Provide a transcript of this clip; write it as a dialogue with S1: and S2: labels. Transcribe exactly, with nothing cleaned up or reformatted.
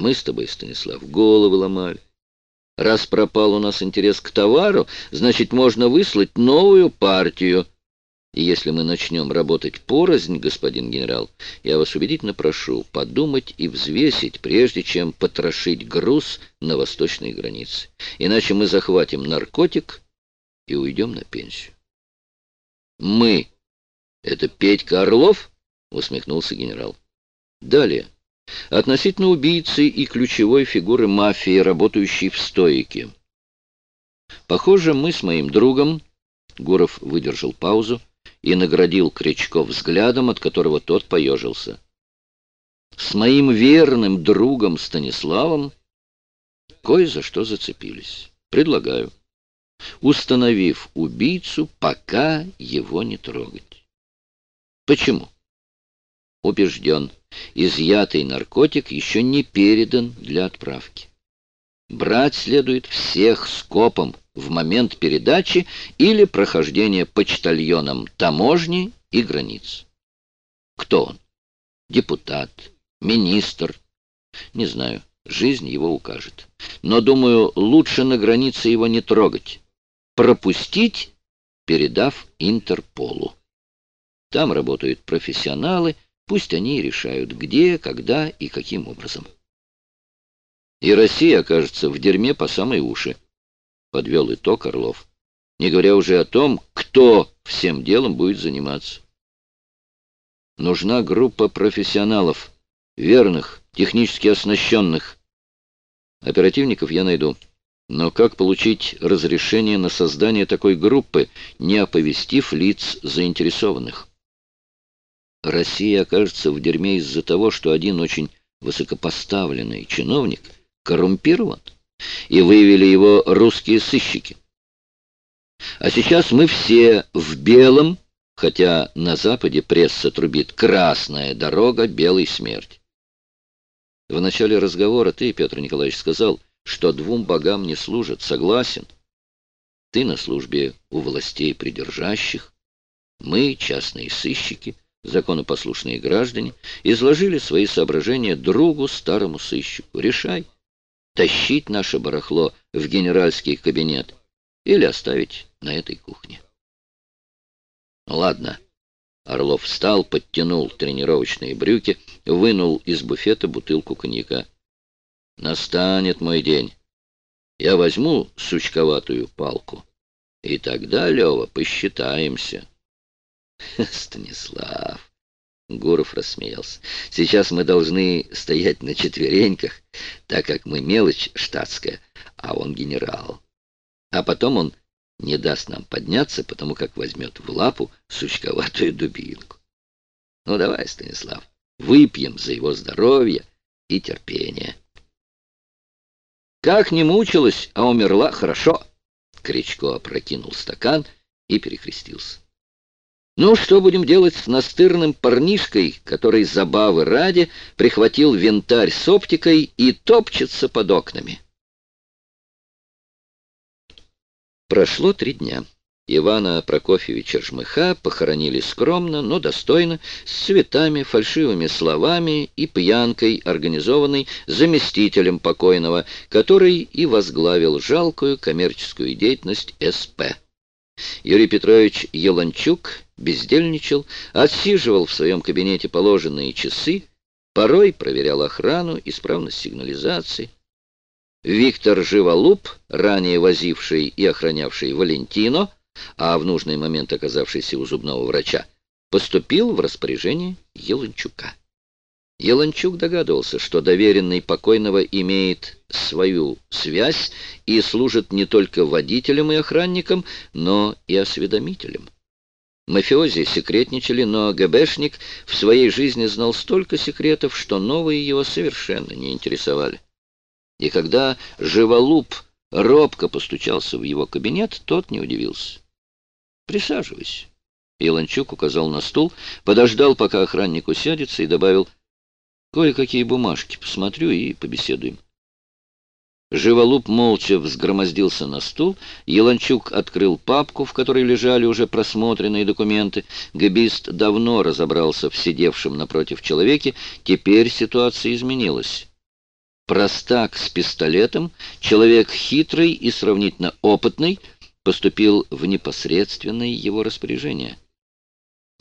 S1: мы с тобой, Станислав, головы ломали. Раз пропал у нас интерес к товару, значит, можно выслать новую партию. И если мы начнем работать порознь, господин генерал, я вас убедительно прошу подумать и взвесить, прежде чем потрошить груз на восточной границе. Иначе мы захватим наркотик и уйдем на пенсию. Мы — это Петька Орлов? — усмехнулся генерал. Далее. Относительно убийцы и ключевой фигуры мафии, работающей в стойке. Похоже, мы с моим другом... Гуров выдержал паузу и наградил Крячко взглядом, от которого тот поежился. С моим верным другом Станиславом кое за что зацепились. Предлагаю, установив убийцу, пока его не трогать. Почему? Убежден, изъятый наркотик еще не передан для отправки. Брать следует всех скопом в момент передачи или прохождения почтальоном таможни и границ. Кто он? Депутат? Министр? Не знаю, жизнь его укажет. Но, думаю, лучше на границе его не трогать. Пропустить, передав Интерполу. Там работают профессионалы, пусть они и решают, где, когда и каким образом. И Россия окажется в дерьме по самой уши, подвел итог Орлов, не говоря уже о том, кто всем делом будет заниматься. Нужна группа профессионалов, верных, технически оснащенных. Оперативников я найду. Но как получить разрешение на создание такой группы, не оповестив лиц заинтересованных? Россия окажется в дерьме из-за того, что один очень высокопоставленный чиновник коррумпирован, и вывели его русские сыщики. А сейчас мы все в белом, хотя на Западе пресса трубит «красная дорога белой смерти». В начале разговора ты, Петр Николаевич, сказал, что двум богам не служат. Согласен. Ты на службе у властей придержащих, мы, частные сыщики, законопослушные граждане, изложили свои соображения другу, старому сыщику. Решай, тащить наше барахло в генеральский кабинет или оставить на этой кухне. Ладно. Орлов встал, подтянул тренировочные брюки, вынул из буфета бутылку коньяка. Настанет мой день. Я возьму сучковатую палку, и тогда, Лева, посчитаемся. Станислав, Гуров рассмеялся. Сейчас мы должны стоять на четвереньках, так как мы мелочь штатская, а он генерал. А потом он не даст нам подняться, потому как возьмет в лапу сучковатую дубинку. Ну давай, Станислав, выпьем за его здоровье и терпение. Как не мучилась, а умерла хорошо. Крячко опрокинул стакан и перекрестился. Ну, что будем делать с настырным парнишкой, который забавы ради прихватил винтарь с оптикой и топчется под окнами? Прошло три дня. Ивана Прокофьевича Жмыха похоронили скромно, но достойно, с цветами, фальшивыми словами и пьянкой, организованной заместителем покойного, который и возглавил жалкую коммерческую деятельность эс пэ. Юрий Петрович Еланчук бездельничал, отсиживал в своем кабинете положенные часы, порой проверял охрану, исправность сигнализации. Виктор Живолуп, ранее возивший и охранявший Валентино, а в нужный момент оказавшийся у зубного врача, поступил в распоряжение Еланчука. Еланчук догадывался, что доверенный покойного имеет свою связь и служит не только водителем и охранником, но и осведомителем. Мафиози секретничали, но ГБшник в своей жизни знал столько секретов, что новые его совершенно не интересовали. И когда Живолуп робко постучался в его кабинет, тот не удивился. «Присаживайся». Еланчук указал на стул, подождал, пока охранник усядется, и добавил: «Кое-какие бумажки посмотрю и побеседуем». Живолуп молча взгромоздился на стул. Еланчук открыл папку, в которой лежали уже просмотренные документы. Гэбист давно разобрался в сидевшем напротив человеке. Теперь ситуация изменилась. Простак с пистолетом, человек хитрый и сравнительно опытный, поступил в непосредственное его распоряжение.